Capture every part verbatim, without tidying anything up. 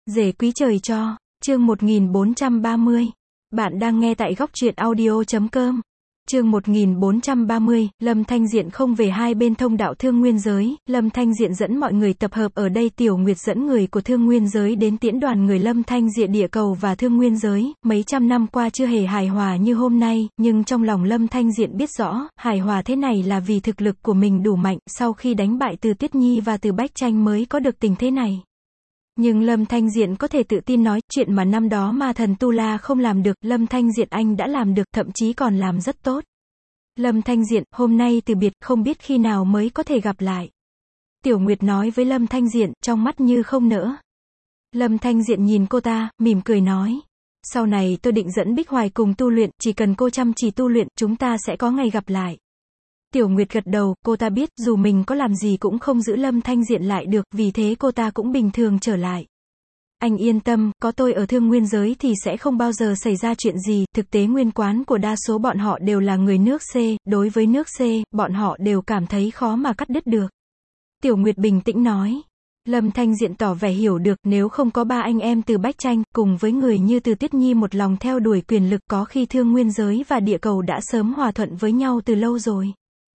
Rể quý trời cho, chương một nghìn bốn trăm ba mươi. Bạn đang nghe tại góc truyện audio chấm com. Chương một nghìn bốn trăm ba mươi, Lâm Thanh Diện không về hai bên thông đạo Thương Nguyên Giới, Lâm Thanh Diện dẫn mọi người tập hợp ở đây. Tiểu Nguyệt dẫn người của Thương Nguyên Giới đến tiễn đoàn người Lâm Thanh Diện địa cầu và Thương Nguyên Giới, mấy trăm năm qua chưa hề hài hòa như hôm nay, nhưng trong lòng Lâm Thanh Diện biết rõ, hài hòa thế này là vì thực lực của mình đủ mạnh, sau khi đánh bại Từ Tuyết Nhi và Từ Bách Tranh mới có được tình thế này. Nhưng Lâm Thanh Diện có thể tự tin nói, chuyện mà năm đó Ma Thần Tu La không làm được, Lâm Thanh Diện anh đã làm được, thậm chí còn làm rất tốt. Lâm Thanh Diện, hôm nay từ biệt, không biết khi nào mới có thể gặp lại. Tiểu Nguyệt nói với Lâm Thanh Diện, trong mắt như không nỡ. Lâm Thanh Diện nhìn cô ta, mỉm cười nói. Sau này tôi định dẫn Bích Hoài cùng tu luyện, chỉ cần cô chăm chỉ tu luyện, chúng ta sẽ có ngày gặp lại. Tiểu Nguyệt gật đầu, cô ta biết, dù mình có làm gì cũng không giữ Lâm Thanh Diện lại được, vì thế cô ta cũng bình thường trở lại. Anh yên tâm, có tôi ở Thương Nguyên Giới thì sẽ không bao giờ xảy ra chuyện gì, thực tế nguyên quán của đa số bọn họ đều là người nước C, đối với nước C, bọn họ đều cảm thấy khó mà cắt đứt được. Tiểu Nguyệt bình tĩnh nói. Lâm Thanh Diện tỏ vẻ hiểu được, nếu không có ba anh em Từ Bách Tranh, cùng với người như Từ Tuyết Nhi một lòng theo đuổi quyền lực, có khi Thương Nguyên Giới và địa cầu đã sớm hòa thuận với nhau từ lâu rồi.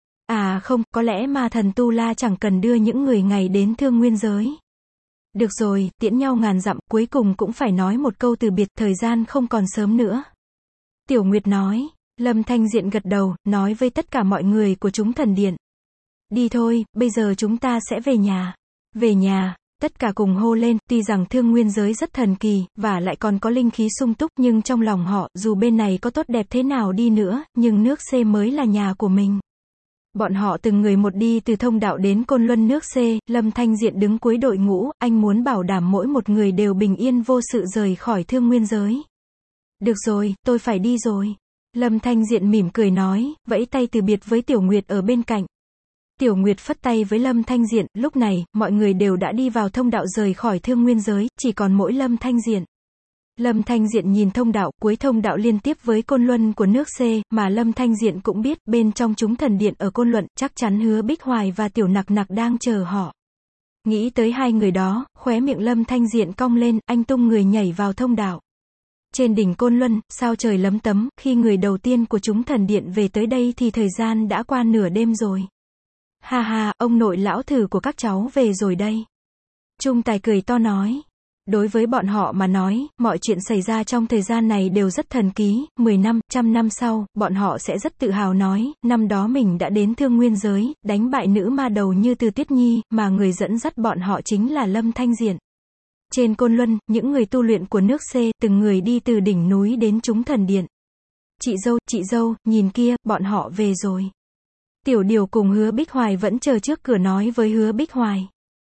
À không, có lẽ Ma Thần Tu La chẳng cần đưa những người ngày đến Thương Nguyên Giới. Được rồi, tiễn nhau ngàn dặm, cuối cùng cũng phải nói một câu từ biệt, thời gian không còn sớm nữa. Tiểu Nguyệt nói. Lâm Thanh Diện gật đầu, nói với tất cả mọi người của chúng thần điện. Đi thôi, bây giờ chúng ta sẽ về nhà. Về nhà, tất cả cùng hô lên, tuy rằng Thương Nguyên Giới rất thần kỳ, và lại còn có linh khí sung túc, nhưng trong lòng họ, dù bên này có tốt đẹp thế nào đi nữa, nhưng nước C mới là nhà của mình. Bọn họ từng người một đi từ thông đạo đến Côn Luân nước C, Lâm Thanh Diện đứng cuối đội ngũ, anh muốn bảo đảm mỗi một người đều bình yên vô sự rời khỏi Thương Nguyên Giới. Được rồi, tôi phải đi rồi. Lâm Thanh Diện mỉm cười nói, vẫy tay từ biệt với Tiểu Nguyệt ở bên cạnh. Tiểu Nguyệt phất tay với Lâm Thanh Diện, lúc này, mọi người đều đã đi vào thông đạo rời khỏi Thương Nguyên Giới, chỉ còn mỗi Lâm Thanh Diện. Lâm Thanh Diện nhìn thông đạo, cuối thông đạo liên tiếp với Côn Luân của nước C, mà Lâm Thanh Diện cũng biết, bên trong chúng thần điện ở Côn Luân, chắc chắn Hứa Bích Hoài và Tiểu Nặc Nặc đang chờ họ. Nghĩ tới hai người đó, khóe miệng Lâm Thanh Diện cong lên, anh tung người nhảy vào thông đạo. Trên đỉnh Côn Luân, sao trời lấm tấm, khi người đầu tiên của chúng thần điện về tới đây thì thời gian đã qua nửa đêm rồi. Ha ha, ông nội lão thử của các cháu về rồi đây. Trung Tài cười to nói. Đối với bọn họ mà nói, mọi chuyện xảy ra trong thời gian này đều rất thần kỳ, mười năm, trăm năm sau, bọn họ sẽ rất tự hào nói, năm đó mình đã đến Thương Nguyên Giới, đánh bại nữ ma đầu như Từ Tuyết Nhi, mà người dẫn dắt bọn họ chính là Lâm Thanh Diện. Trên Côn Luân, những người tu luyện của nước C, từng người đi từ đỉnh núi đến chúng thần điện. Chị dâu, chị dâu, nhìn kia, bọn họ về rồi. Tiểu Điều cùng Hứa Bích Hoài vẫn chờ trước cửa nói với Hứa Bích Hoài.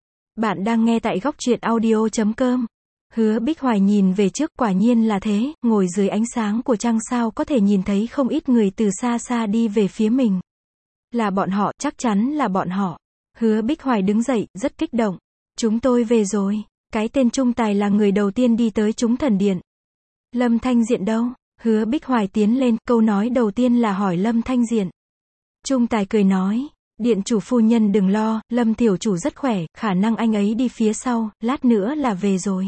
Bạn đang nghe tại góc truyện audio chấm com. Hứa Bích Hoài nhìn về trước, quả nhiên là thế, ngồi dưới ánh sáng của trăng sao có thể nhìn thấy không ít người từ xa xa đi về phía mình. Là bọn họ, chắc chắn là bọn họ. Hứa Bích Hoài đứng dậy, rất kích động. Chúng tôi về rồi. Cái tên Trung Tài là người đầu tiên đi tới chúng thần điện. Lâm Thanh Diện đâu? Hứa Bích Hoài tiến lên, câu nói đầu tiên là hỏi Lâm Thanh Diện. Trung Tài cười nói. Điện chủ phu nhân đừng lo, Lâm tiểu chủ rất khỏe, khả năng anh ấy đi phía sau, lát nữa là về rồi.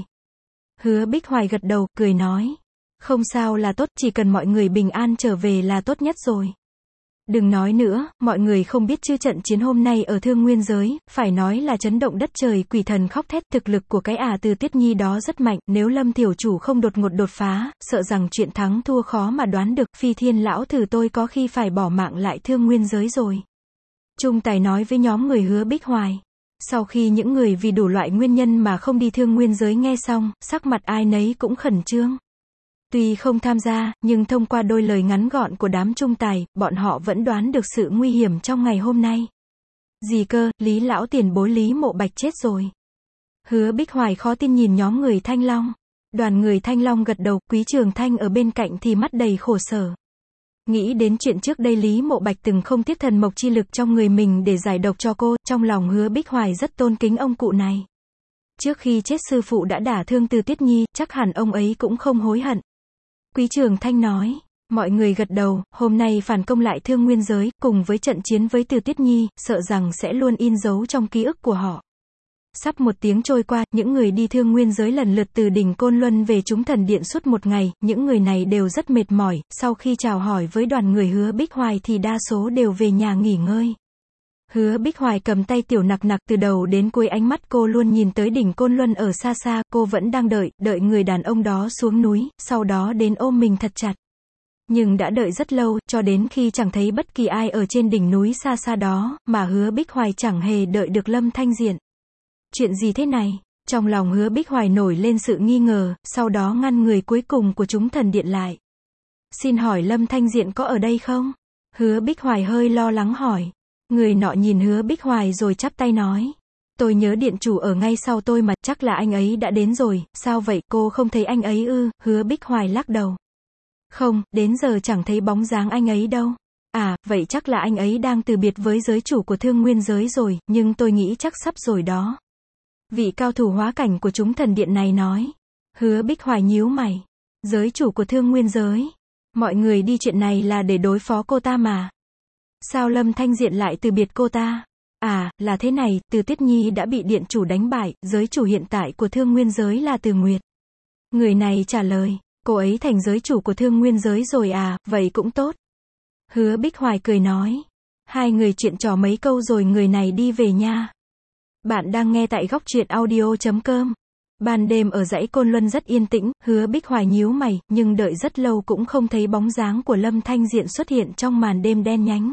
Hứa Bích Hoài gật đầu, cười nói. Không sao là tốt, chỉ cần mọi người bình an trở về là tốt nhất rồi. Đừng nói nữa, mọi người không biết chứ trận chiến hôm nay ở Thương Nguyên Giới, phải nói là chấn động đất trời, quỷ thần khóc thét, thực lực của cái à Từ Tuyết Nhi đó rất mạnh, nếu Lâm tiểu chủ không đột ngột đột phá, sợ rằng chuyện thắng thua khó mà đoán được, Phi Thiên lão thử tôi có khi phải bỏ mạng lại Thương Nguyên Giới rồi. Trung Tài nói với nhóm người Hứa Bích Hoài. Sau khi những người vì đủ loại nguyên nhân mà không đi Thương Nguyên Giới nghe xong, sắc mặt ai nấy cũng khẩn trương. Tuy không tham gia, nhưng thông qua đôi lời ngắn gọn của đám Trung Tài, bọn họ vẫn đoán được sự nguy hiểm trong ngày hôm nay. Gì cơ, Lý lão tiền bối Lý Mộ Bạch chết rồi. Hứa Bích Hoài khó tin nhìn nhóm người Thanh Long. Đoàn người Thanh Long gật đầu, Quý Trường Thanh ở bên cạnh thì mắt đầy khổ sở. Nghĩ đến chuyện trước đây Lý Mộ Bạch từng không tiếc thần mộc chi lực trong người mình để giải độc cho cô, trong lòng Hứa Bích Hoài rất tôn kính ông cụ này. Trước khi chết sư phụ đã đả thương Từ Tuyết Nhi, chắc hẳn ông ấy cũng không hối hận. Quý Trường Thanh nói. Mọi người gật đầu, hôm nay phản công lại Thương Nguyên Giới, cùng với trận chiến với Từ Tuyết Nhi, sợ rằng sẽ luôn in dấu trong ký ức của họ. Sắp một tiếng trôi qua, những người đi thương nguyên giới lần lượt từ đỉnh Côn Luân về chúng thần điện suốt một ngày, những người này đều rất mệt mỏi, sau khi chào hỏi với đoàn người Hứa Bích Hoài thì đa số đều về nhà nghỉ ngơi. Hứa Bích Hoài cầm tay Tiểu Nặc Nặc, từ đầu đến cuối ánh mắt cô luôn nhìn tới đỉnh Côn Luân ở xa xa, cô vẫn đang đợi, đợi người đàn ông đó xuống núi, sau đó đến ôm mình thật chặt. Nhưng đã đợi rất lâu, cho đến khi chẳng thấy bất kỳ ai ở trên đỉnh núi xa xa đó, mà Hứa Bích Hoài chẳng hề đợi được Lâm Thanh Diện. Chuyện gì thế này? Trong lòng Hứa Bích Hoài nổi lên sự nghi ngờ, sau đó ngăn người cuối cùng của chúng thần điện lại. Xin hỏi Lâm Thanh Diện có ở đây không? Hứa Bích Hoài hơi lo lắng hỏi. Người nọ nhìn Hứa Bích Hoài rồi chắp tay nói. Tôi nhớ điện chủ ở ngay sau tôi mà, chắc là anh ấy đã đến rồi, sao vậy, cô không thấy anh ấy ư? Hứa Bích Hoài lắc đầu. Không, đến giờ chẳng thấy bóng dáng anh ấy đâu. À, vậy chắc là anh ấy đang từ biệt với giới chủ của thương nguyên giới rồi, nhưng tôi nghĩ chắc sắp rồi đó. Vị cao thủ hóa cảnh của chúng thần điện này nói. Hứa Bích Hoài nhíu mày. Giới chủ của thương nguyên giới. Mọi người đi chuyện này là để đối phó cô ta mà. Sao Lâm Thanh Diện lại từ biệt cô ta? À, là thế này, Từ Tuyết Nhi đã bị điện chủ đánh bại, giới chủ hiện tại của thương nguyên giới là Từ Nguyệt. Người này trả lời, cô ấy thành giới chủ của thương nguyên giới rồi à, vậy cũng tốt. Hứa Bích Hoài cười nói. Hai người chuyện trò mấy câu rồi người này đi về nha. Bạn đang nghe tại góc truyện audio chấm com. Ban đêm ở dãy Côn Luân rất yên tĩnh, Hứa Bích Hoài nhíu mày, nhưng đợi rất lâu cũng không thấy bóng dáng của Lâm Thanh Diện xuất hiện trong màn đêm đen nhánh.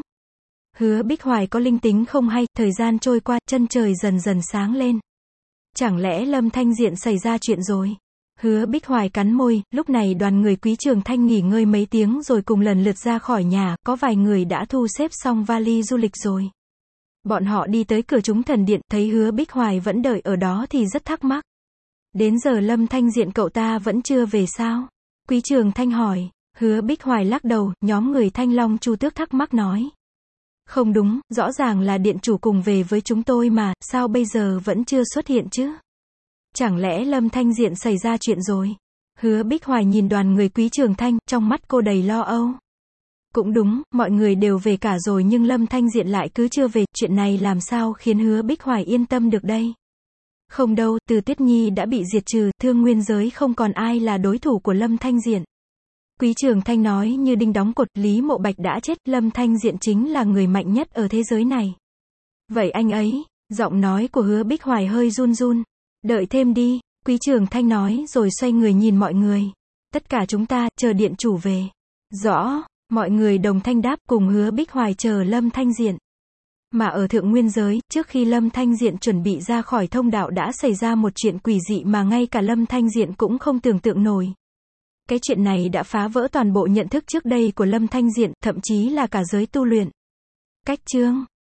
Hứa Bích Hoài có linh tính không hay, thời gian trôi qua, chân trời dần dần sáng lên. Chẳng lẽ Lâm Thanh Diện xảy ra chuyện rồi? Hứa Bích Hoài cắn môi, lúc này đoàn người Quý Trường Thanh nghỉ ngơi mấy tiếng rồi cùng lần lượt ra khỏi nhà, có vài người đã thu xếp xong vali du lịch rồi. Bọn họ đi tới cửa chúng thần điện, thấy Hứa Bích Hoài vẫn đợi ở đó thì rất thắc mắc. Đến giờ Lâm Thanh Diện cậu ta vẫn chưa về sao? Quý Trường Thanh hỏi. Hứa Bích Hoài lắc đầu, nhóm người Thanh Long Chu Tước thắc mắc nói. Không đúng, rõ ràng là điện chủ cùng về với chúng tôi mà, sao bây giờ vẫn chưa xuất hiện chứ? Chẳng lẽ Lâm Thanh Diện xảy ra chuyện rồi? Hứa Bích Hoài nhìn đoàn người Quý Trường Thanh, trong mắt cô đầy lo âu. Cũng đúng, mọi người đều về cả rồi nhưng Lâm Thanh Diện lại cứ chưa về, chuyện này làm sao khiến Hứa Bích Hoài yên tâm được đây? Không đâu, Từ Tuyết Nhi đã bị diệt trừ, thương nguyên giới không còn ai là đối thủ của Lâm Thanh Diện. Quý Trường Thanh nói như đinh đóng cột, Lý Mộ Bạch đã chết, Lâm Thanh Diện chính là người mạnh nhất ở thế giới này. Vậy anh ấy, giọng nói của Hứa Bích Hoài hơi run run. Đợi thêm đi, Quý Trường Thanh nói rồi xoay người nhìn mọi người. Tất cả chúng ta, chờ điện chủ về. Rõ, mọi người đồng thanh đáp cùng Hứa Bích Hoài chờ Lâm Thanh Diện. Mà ở thượng nguyên giới, trước khi Lâm Thanh Diện chuẩn bị ra khỏi thông đạo đã xảy ra một chuyện quỷ dị mà ngay cả Lâm Thanh Diện cũng không tưởng tượng nổi. Cái chuyện này đã phá vỡ toàn bộ nhận thức trước đây của Lâm Thanh Diện, thậm chí là cả giới tu luyện. Cách chương